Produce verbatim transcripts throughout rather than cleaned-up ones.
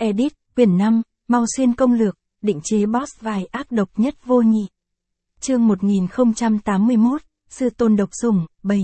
Edit, quyển năm, Mau Xuyên công lược, định chế boss vài ác độc nhất vô nhị. Chương một nghìn không trăm tám mươi mốt, Sư Tôn Độc Sủng, bảy.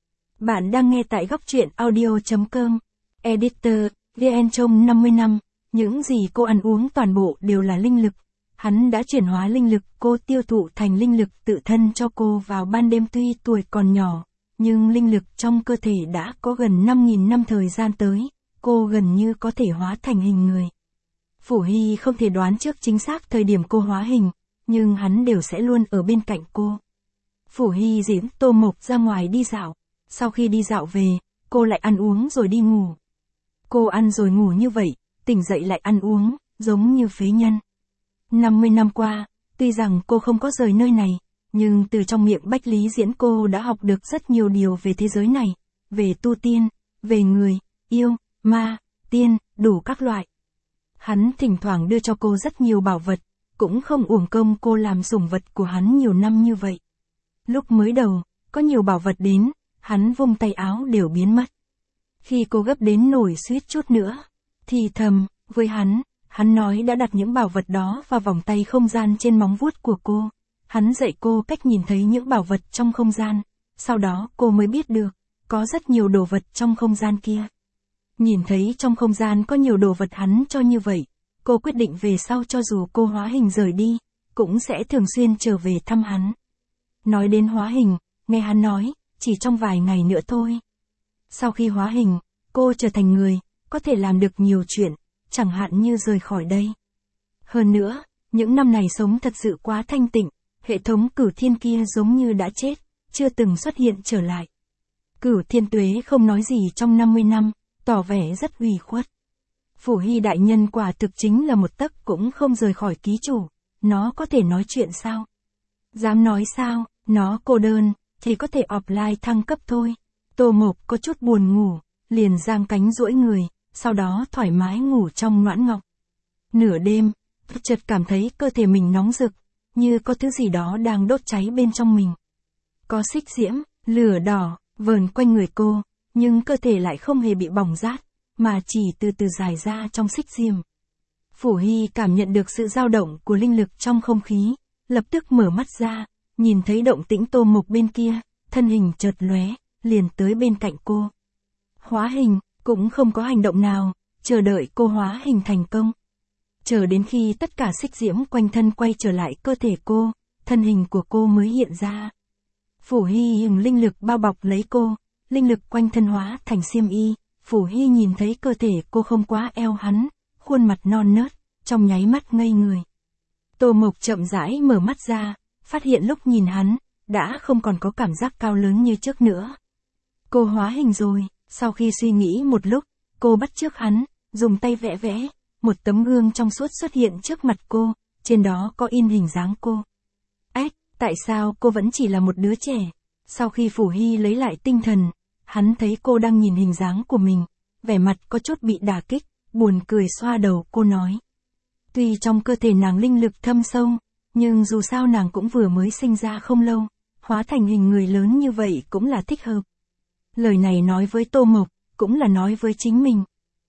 Bạn đang nghe tại góc truyện audio chấm com. Editor, vê en trong năm mươi năm, những gì cô ăn uống toàn bộ đều là linh lực. Hắn đã chuyển hóa linh lực cô tiêu thụ thành linh lực tự thân cho cô vào ban đêm. Tuy tuổi còn nhỏ, nhưng linh lực trong cơ thể đã có gần năm nghìn năm thời gian tới, cô gần như có thể hóa thành hình người. Phủ Hy không thể đoán trước chính xác thời điểm cô hóa hình, nhưng hắn đều sẽ luôn ở bên cạnh cô. Phủ Hy dẫn Tô Mộc ra ngoài đi dạo, sau khi đi dạo về, cô lại ăn uống rồi đi ngủ. Cô ăn rồi ngủ như vậy, tỉnh dậy lại ăn uống, giống như phế nhân. năm mươi năm qua, tuy rằng cô không có rời nơi này, nhưng từ trong miệng Bách Lý Diễn cô đã học được rất nhiều điều về thế giới này, về tu tiên, về người, yêu, ma, tiên, đủ các loại. Hắn thỉnh thoảng đưa cho cô rất nhiều bảo vật, cũng không uổng công cô làm sủng vật của hắn nhiều năm như vậy. Lúc mới đầu, có nhiều bảo vật đến, hắn vung tay áo đều biến mất. Khi cô gấp đến nổi suýt chút nữa, thì thầm, với hắn, hắn nói đã đặt những bảo vật đó vào vòng tay không gian trên móng vuốt của cô. Hắn dạy cô cách nhìn thấy những bảo vật trong không gian, sau đó cô mới biết được, có rất nhiều đồ vật trong không gian kia. Nhìn thấy trong không gian có nhiều đồ vật hắn cho như vậy, cô quyết định về sau cho dù cô hóa hình rời đi, cũng sẽ thường xuyên trở về thăm hắn. Nói đến hóa hình, nghe hắn nói, chỉ trong vài ngày nữa thôi. Sau khi hóa hình, cô trở thành người, có thể làm được nhiều chuyện, chẳng hạn như rời khỏi đây. Hơn nữa, những năm này sống thật sự quá thanh tịnh, hệ thống Cửu Thiên kia giống như đã chết, chưa từng xuất hiện trở lại. Cửu Thiên Tuế không nói gì trong năm mươi năm, tỏ vẻ rất ủy khuất. Phủ Hy đại nhân quả thực chính là một tấc cũng không rời khỏi ký chủ, nó có thể nói chuyện sao? Dám nói sao, nó cô đơn, thì có thể offline thăng cấp thôi. Tô Mộc có chút buồn ngủ, liền giang cánh duỗi người, sau đó thoải mái ngủ trong noãn ngọc. Nửa đêm, chợt cảm thấy cơ thể mình nóng rực, như có thứ gì đó đang đốt cháy bên trong mình. Có xích diễm, lửa đỏ, vờn quanh người cô, nhưng cơ thể lại không hề bị bỏng rát, mà chỉ từ từ dài ra trong xích diêm. Phủ Hy cảm nhận được sự dao động của linh lực trong không khí, lập tức mở mắt ra, nhìn thấy động tĩnh Tô Mộc bên kia, thân hình chợt lóe, liền tới bên cạnh cô. Hóa hình, cũng không có hành động nào, chờ đợi cô hóa hình thành công. Chờ đến khi tất cả xích diễm quanh thân quay trở lại cơ thể cô, thân hình của cô mới hiện ra. Phủ Hy dùng linh lực bao bọc lấy cô, linh lực quanh thân hóa thành xiêm y. Phủ Hy nhìn thấy cơ thể cô không quá eo hắn, khuôn mặt non nớt, trong nháy mắt ngây người. Tô Mộc chậm rãi mở mắt ra, phát hiện lúc nhìn hắn, đã không còn có cảm giác cao lớn như trước nữa. Cô hóa hình rồi, sau khi suy nghĩ một lúc, cô bắt chước hắn, dùng tay vẽ vẽ, một tấm gương trong suốt xuất hiện trước mặt cô, trên đó có in hình dáng cô. Ếch, tại sao cô vẫn chỉ là một đứa trẻ? Sau khi Phủ Hy lấy lại tinh thần, hắn thấy cô đang nhìn hình dáng của mình, vẻ mặt có chút bị đả kích, buồn cười xoa đầu cô nói. Tuy trong cơ thể nàng linh lực thâm sâu, nhưng dù sao nàng cũng vừa mới sinh ra không lâu, hóa thành hình người lớn như vậy cũng là thích hợp. Lời này nói với Tô Mộc, cũng là nói với chính mình.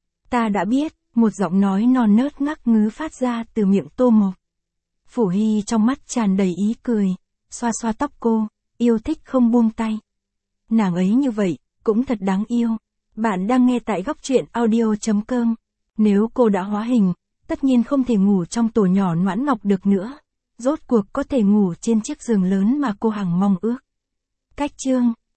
Ta đã biết, một giọng nói non nớt ngắc ngứ phát ra từ miệng Tô Mộc. Phủ Hy trong mắt tràn đầy ý cười, xoa xoa tóc cô, yêu thích không buông tay. Nàng ấy như vậy, cũng thật đáng yêu. Bạn đang nghe tại góc truyện audio chấm com. Nếu cô đã hóa hình, tất nhiên không thể ngủ trong tổ nhỏ noãn ngọc được nữa. Rốt cuộc có thể ngủ trên chiếc giường lớn mà cô hằng mong ước. Cách chương